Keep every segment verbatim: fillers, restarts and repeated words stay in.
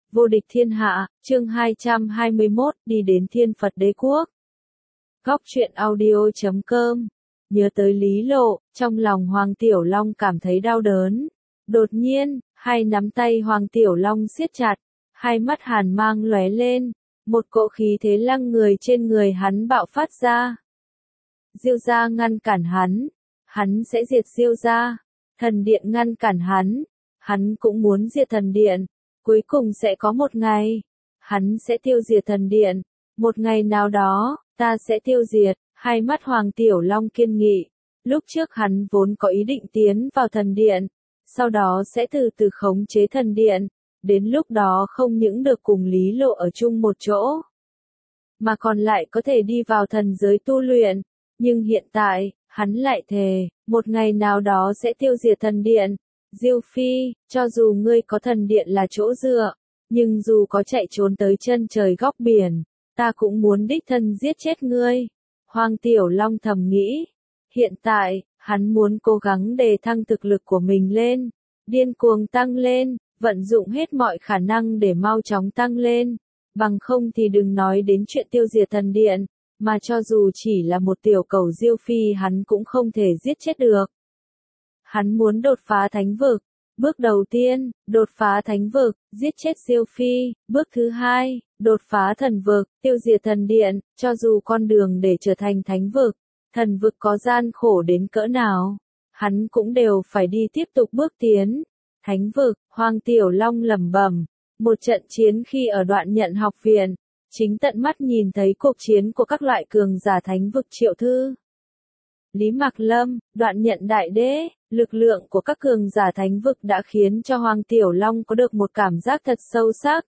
Vô địch thiên hạ, chương hai trăm hai mươi mốt, đi đến thiên Phật đế quốc. Góc truyện audio chấm com. Nhớ tới Lý Lộ, trong lòng Hoàng Tiểu Long cảm thấy đau đớn. Đột nhiên, hai nắm tay Hoàng Tiểu Long siết chặt, hai mắt hàn mang lóe lên, một cỗ khí thế lăng người trên người hắn bạo phát ra. Diêu gia ngăn cản hắn, hắn sẽ diệt Diêu gia. Thần điện ngăn cản hắn, hắn cũng muốn diệt thần điện. Cuối cùng sẽ có một ngày, hắn sẽ tiêu diệt thần điện. Một ngày nào đó, ta sẽ tiêu diệt. Hai mắt Hoàng Tiểu Long kiên nghị. Lúc trước hắn vốn có ý định tiến vào thần điện, sau đó sẽ từ từ khống chế thần điện. Đến lúc đó không những được cùng Lý Lộ ở chung một chỗ, mà còn lại có thể đi vào thần giới tu luyện. Nhưng hiện tại, hắn lại thề, một ngày nào đó sẽ tiêu diệt thần điện. Diêu Phi, cho dù ngươi có thần điện là chỗ dựa, nhưng dù có chạy trốn tới chân trời góc biển, ta cũng muốn đích thân giết chết ngươi. Hoàng Tiểu Long thầm nghĩ. Hiện tại, hắn muốn cố gắng đề thăng thực lực của mình lên, điên cuồng tăng lên, vận dụng hết mọi khả năng để mau chóng tăng lên. Bằng không thì đừng nói đến chuyện tiêu diệt thần điện, mà cho dù chỉ là một tiểu cầu Diêu Phi hắn cũng không thể giết chết được. Hắn muốn đột phá thánh vực. Bước đầu tiên, đột phá thánh vực, giết chết Diêu Phi. Bước thứ hai, đột phá thần vực, tiêu diệt thần điện. Cho dù con đường để trở thành thánh vực, thần vực có gian khổ đến cỡ nào, hắn cũng đều phải đi tiếp tục bước tiến. Thánh vực, Hoàng Tiểu Long lẩm bẩm. Một trận chiến khi ở Đoạn Nhận học viện, chính tận mắt nhìn thấy cuộc chiến của các loại cường giả thánh vực Triệu Thư, Lý Mạc Lâm, Đoạn Nhận đại đế. Lực lượng của các cường giả thánh vực đã khiến cho Hoàng Tiểu Long có được một cảm giác thật sâu sắc.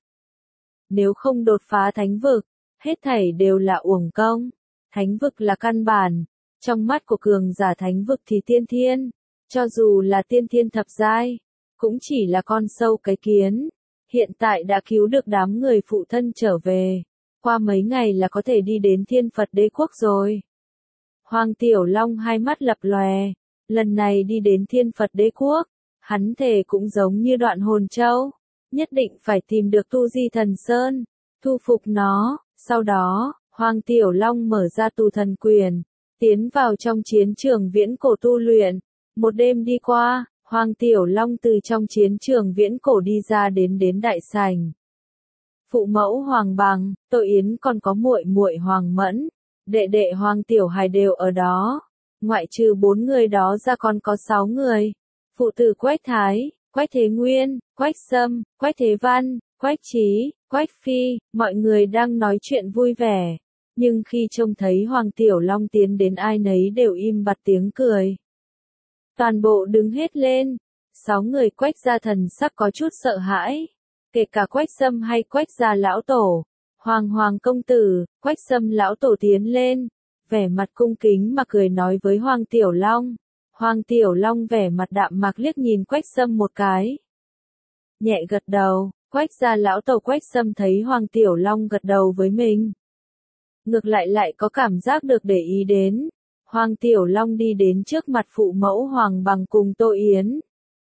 Nếu không đột phá thánh vực, hết thảy đều là uổng công. Thánh vực là căn bản. Trong mắt của cường giả thánh vực thì tiên thiên, cho dù là tiên thiên thập giai, cũng chỉ là con sâu cái kiến. Hiện tại đã cứu được đám người phụ thân trở về. Qua mấy ngày là có thể đi đến thiên Phật đế quốc rồi. Hoàng Tiểu Long hai mắt lập lòe. Lần này đi đến thiên Phật đế quốc, hắn thề cũng giống như Đoạn Hồn Châu, nhất định phải tìm được Tu Di Thần Sơn, thu phục nó. Sau đó, Hoàng Tiểu Long mở ra Tu Thần Quyền, tiến vào trong chiến trường viễn cổ tu luyện. Một đêm đi qua, Hoàng Tiểu Long từ trong chiến trường viễn cổ đi ra đến đến đại sảnh. Phụ mẫu Hoàng Bằng, Tội Yến còn có muội muội Hoàng Mẫn, đệ đệ Hoàng Tiểu Hải đều ở đó. Ngoại trừ bốn người đó ra còn có sáu người. Phụ tử Quách Thái, Quách Thế Nguyên, Quách Sâm, Quách Thế Văn, Quách Trí, Quách Phi, mọi người đang nói chuyện vui vẻ. Nhưng khi trông thấy Hoàng Tiểu Long tiến đến ai nấy đều im bặt tiếng cười. Toàn bộ đứng hết lên. Sáu người Quách gia thần sắc có chút sợ hãi. Kể cả Quách Sâm hay Quách gia lão tổ. Hoàng Hoàng công tử, Quách Sâm lão tổ tiến lên. Vẻ mặt cung kính mà cười nói với Hoàng Tiểu Long. Hoàng Tiểu Long vẻ mặt đạm mạc liếc nhìn Quách Sâm một cái. Nhẹ gật đầu. Quách gia lão tổ Quách Sâm thấy Hoàng Tiểu Long gật đầu với mình, ngược lại lại có cảm giác được để ý đến. Hoàng Tiểu Long đi đến trước mặt phụ mẫu Hoàng Bằng cùng Tô Yến.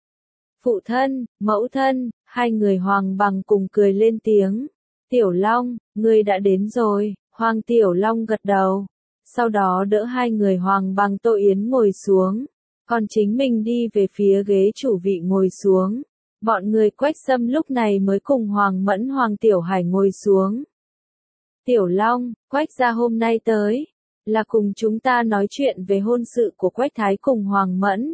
Phụ thân, mẫu thân, hai người Hoàng Bằng cùng cười lên tiếng. Tiểu Long, ngươi đã đến rồi. Hoàng Tiểu Long gật đầu. Sau đó đỡ hai người Hoàng Bằng Tô Yến ngồi xuống, còn chính mình đi về phía ghế chủ vị ngồi xuống. Bọn người Quách Sâm lúc này mới cùng Hoàng Mẫn Hoàng Tiểu Hải ngồi xuống. Tiểu Long, Quách gia hôm nay tới, là cùng chúng ta nói chuyện về hôn sự của Quách Thái cùng Hoàng Mẫn.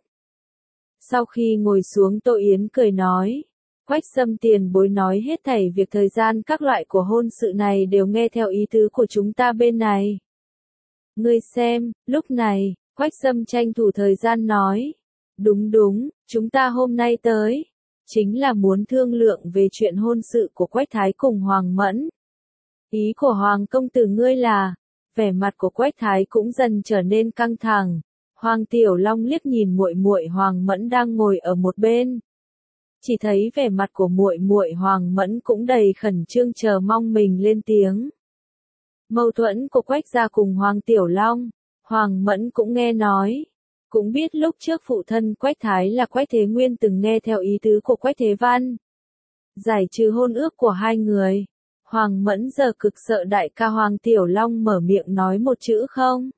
Sau khi ngồi xuống Tô Yến cười nói. Quách Sâm tiền bối nói hết thảy việc thời gian các loại của hôn sự này đều nghe theo ý tứ của chúng ta bên này. Ngươi xem, lúc này, Quách Sâm tranh thủ thời gian nói. Đúng đúng, chúng ta hôm nay tới, chính là muốn thương lượng về chuyện hôn sự của Quách Thái cùng Hoàng Mẫn. Ý của Hoàng công tử ngươi là, vẻ mặt của Quách Thái cũng dần trở nên căng thẳng. Hoàng Tiểu Long liếc nhìn muội muội Hoàng Mẫn đang ngồi ở một bên. Chỉ thấy vẻ mặt của muội muội Hoàng Mẫn cũng đầy khẩn trương chờ mong mình lên tiếng. Mâu thuẫn của Quách gia cùng Hoàng Tiểu Long, Hoàng Mẫn cũng nghe nói. Cũng biết lúc trước phụ thân Quách Thái là Quách Thế Nguyên từng nghe theo ý tứ của Quách Thế Văn. giải trừ hôn ước của hai người. Hoàng Mẫn giờ cực sợ đại ca Hoàng Tiểu Long mở miệng nói một chữ không.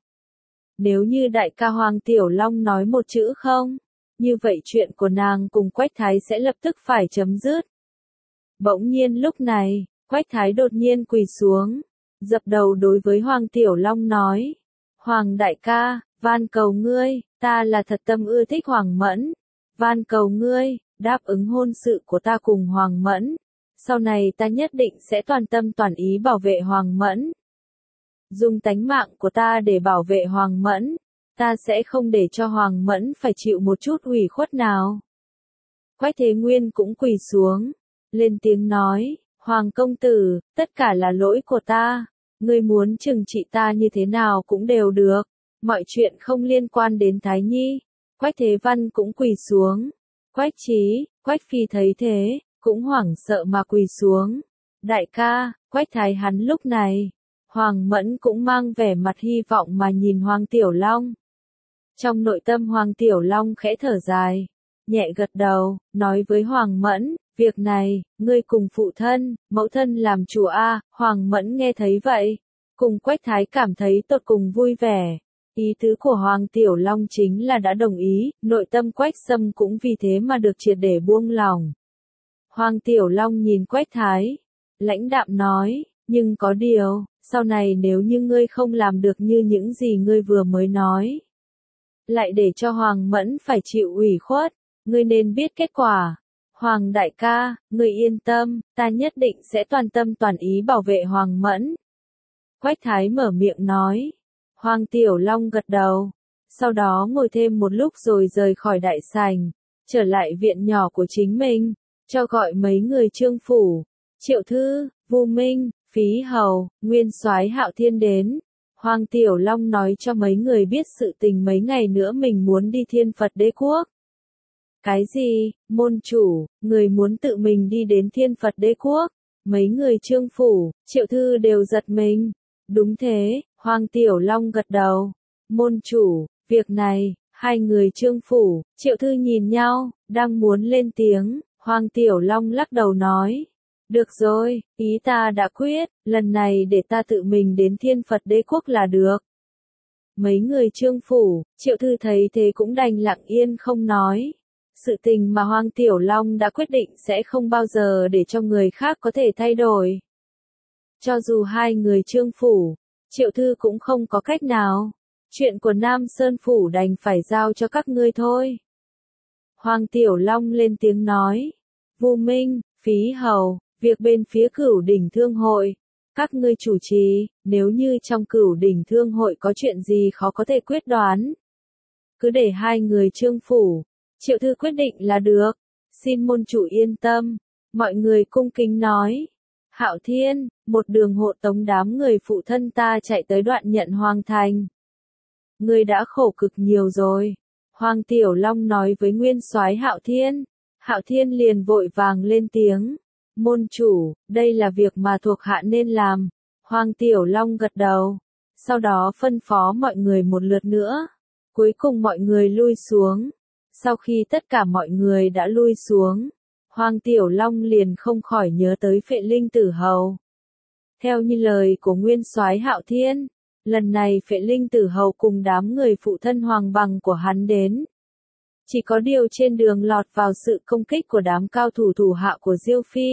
Nếu như đại ca Hoàng Tiểu Long nói một chữ không, như vậy chuyện của nàng cùng Quách Thái sẽ lập tức phải chấm dứt. Bỗng nhiên lúc này, Quách Thái đột nhiên quỳ xuống, dập đầu đối với Hoàng Tiểu Long nói. Hoàng đại ca, van cầu ngươi, ta là thật tâm ưa thích Hoàng Mẫn. Van cầu ngươi, đáp ứng hôn sự của ta cùng Hoàng Mẫn. Sau này ta nhất định sẽ toàn tâm toàn ý bảo vệ Hoàng Mẫn. Dùng tánh mạng của ta để bảo vệ Hoàng Mẫn. Ta sẽ không để cho Hoàng Mẫn phải chịu một chút ủy khuất nào. Quách Thế Nguyên cũng quỳ xuống, lên tiếng nói, Hoàng công tử, tất cả là lỗi của ta. Ngươi muốn trừng trị ta như thế nào cũng đều được. Mọi chuyện không liên quan đến Thái Nhi. Quách Thế Văn cũng quỳ xuống. Quách Trí, Quách Phi thấy thế, cũng hoảng sợ mà quỳ xuống. Đại ca, Quách Thái hắn lúc này. Hoàng Mẫn cũng mang vẻ mặt hy vọng mà nhìn Hoàng Tiểu Long. Trong nội tâm Hoàng Tiểu Long khẽ thở dài, nhẹ gật đầu, nói với Hoàng Mẫn, việc này, ngươi cùng phụ thân, mẫu thân làm chủ a. Hoàng Mẫn nghe thấy vậy, cùng Quách Thái cảm thấy tột cùng vui vẻ. Ý tứ của Hoàng Tiểu Long chính là đã đồng ý, nội tâm Quách Sâm cũng vì thế mà được triệt để buông lòng. Hoàng Tiểu Long nhìn Quách Thái, lãnh đạm nói, nhưng có điều, sau này nếu như ngươi không làm được như những gì ngươi vừa mới nói, lại để cho Hoàng Mẫn phải chịu ủy khuất, ngươi nên biết kết quả. Hoàng đại ca, ngươi yên tâm, ta nhất định sẽ toàn tâm toàn ý bảo vệ Hoàng Mẫn. Quách Thái mở miệng nói. Hoàng Tiểu Long gật đầu, sau đó ngồi thêm một lúc rồi rời khỏi đại sảnh, trở lại viện nhỏ của chính mình, cho gọi mấy người Trương Phủ, Triệu Thư, Vu Minh, Phí Hầu, Nguyên Soái Hạo Thiên đến. Hoàng Tiểu Long nói cho mấy người biết sự tình mấy ngày nữa mình muốn đi Thiên Phật Đế Quốc. Cái gì, môn chủ, người muốn tự mình đi đến Thiên Phật Đế Quốc? Mấy người Trương Phủ, Triệu Thư đều giật mình. Đúng thế, Hoàng Tiểu Long gật đầu. Môn chủ, việc này, hai người Trương Phủ, Triệu Thư nhìn nhau, đang muốn lên tiếng, Hoàng Tiểu Long lắc đầu nói. Được rồi, ý ta đã quyết, lần này để ta tự mình đến Thiên Phật Đế Quốc là được. Mấy người Trương Phủ, Triệu Thư thấy thế cũng đành lặng yên không nói. Sự tình mà Hoàng Tiểu Long đã quyết định sẽ không bao giờ để cho người khác có thể thay đổi. Cho dù hai người Trương Phủ, Triệu Thư cũng không có cách nào. Chuyện của Nam Sơn Phủ đành phải giao cho các ngươi thôi. Hoàng Tiểu Long lên tiếng nói. Vu Minh, Phí Hầu, việc bên phía Cửu Đỉnh Thương Hội, các ngươi chủ trì, nếu như trong Cửu Đỉnh Thương Hội có chuyện gì khó có thể quyết đoán, cứ để hai người Trương Phủ, Triệu Thư quyết định là được. Xin môn chủ yên tâm. Mọi người cung kính nói. Hạo Thiên, một đường hộ tống đám người phụ thân ta chạy tới Đoạn Nhận Hoàng Thành. Ngươi đã khổ cực nhiều rồi. Hoàng Tiểu Long nói với Nguyên Soái Hạo Thiên. Hạo Thiên liền vội vàng lên tiếng. Môn chủ, đây là việc mà thuộc hạ nên làm. Hoàng Tiểu Long gật đầu. Sau đó phân phó mọi người một lượt nữa. Cuối cùng mọi người lui xuống. Sau khi tất cả mọi người đã lui xuống, Hoàng Tiểu Long liền không khỏi nhớ tới Phệ Linh Tử Hầu. Theo như lời của Nguyên Soái Hạo Thiên, lần này Phệ Linh Tử Hầu cùng đám người phụ thân Hoàng Bằng của hắn đến. Chỉ có điều trên đường lọt vào sự công kích của đám cao thủ thủ hạ của Diêu Phi.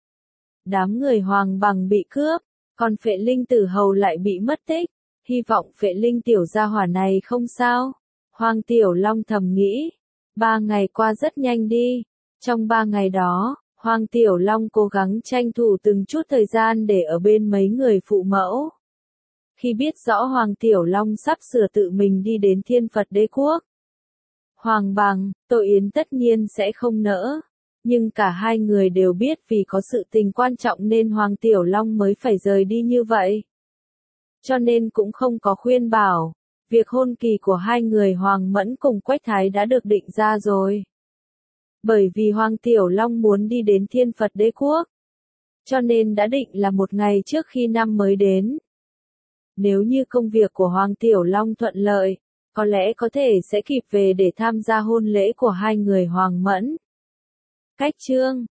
Đám người Hoàng Bằng bị cướp, còn Phệ Linh Tử Hầu lại bị mất tích. Hy vọng Phệ Linh tiểu gia hỏa này không sao. Hoàng Tiểu Long thầm nghĩ. Ba ngày qua rất nhanh đi. Trong ba ngày đó, Hoàng Tiểu Long cố gắng tranh thủ từng chút thời gian để ở bên mấy người phụ mẫu. Khi biết rõ Hoàng Tiểu Long sắp sửa tự mình đi đến Thiên Phật Đế Quốc, Hoàng Bằng, Tô Yến tất nhiên sẽ không nỡ. Nhưng cả hai người đều biết vì có sự tình quan trọng nên Hoàng Tiểu Long mới phải rời đi như vậy. Cho nên cũng không có khuyên bảo. Việc hôn kỳ của hai người Hoàng Mẫn cùng Quách Thái đã được định ra rồi. Bởi vì Hoàng Tiểu Long muốn đi đến Thiên Phật Đế Quốc, cho nên đã định là một ngày trước khi năm mới đến. Nếu như công việc của Hoàng Tiểu Long thuận lợi, có lẽ có thể sẽ kịp về để tham gia hôn lễ của hai người Hoàng Mẫn. Cách chương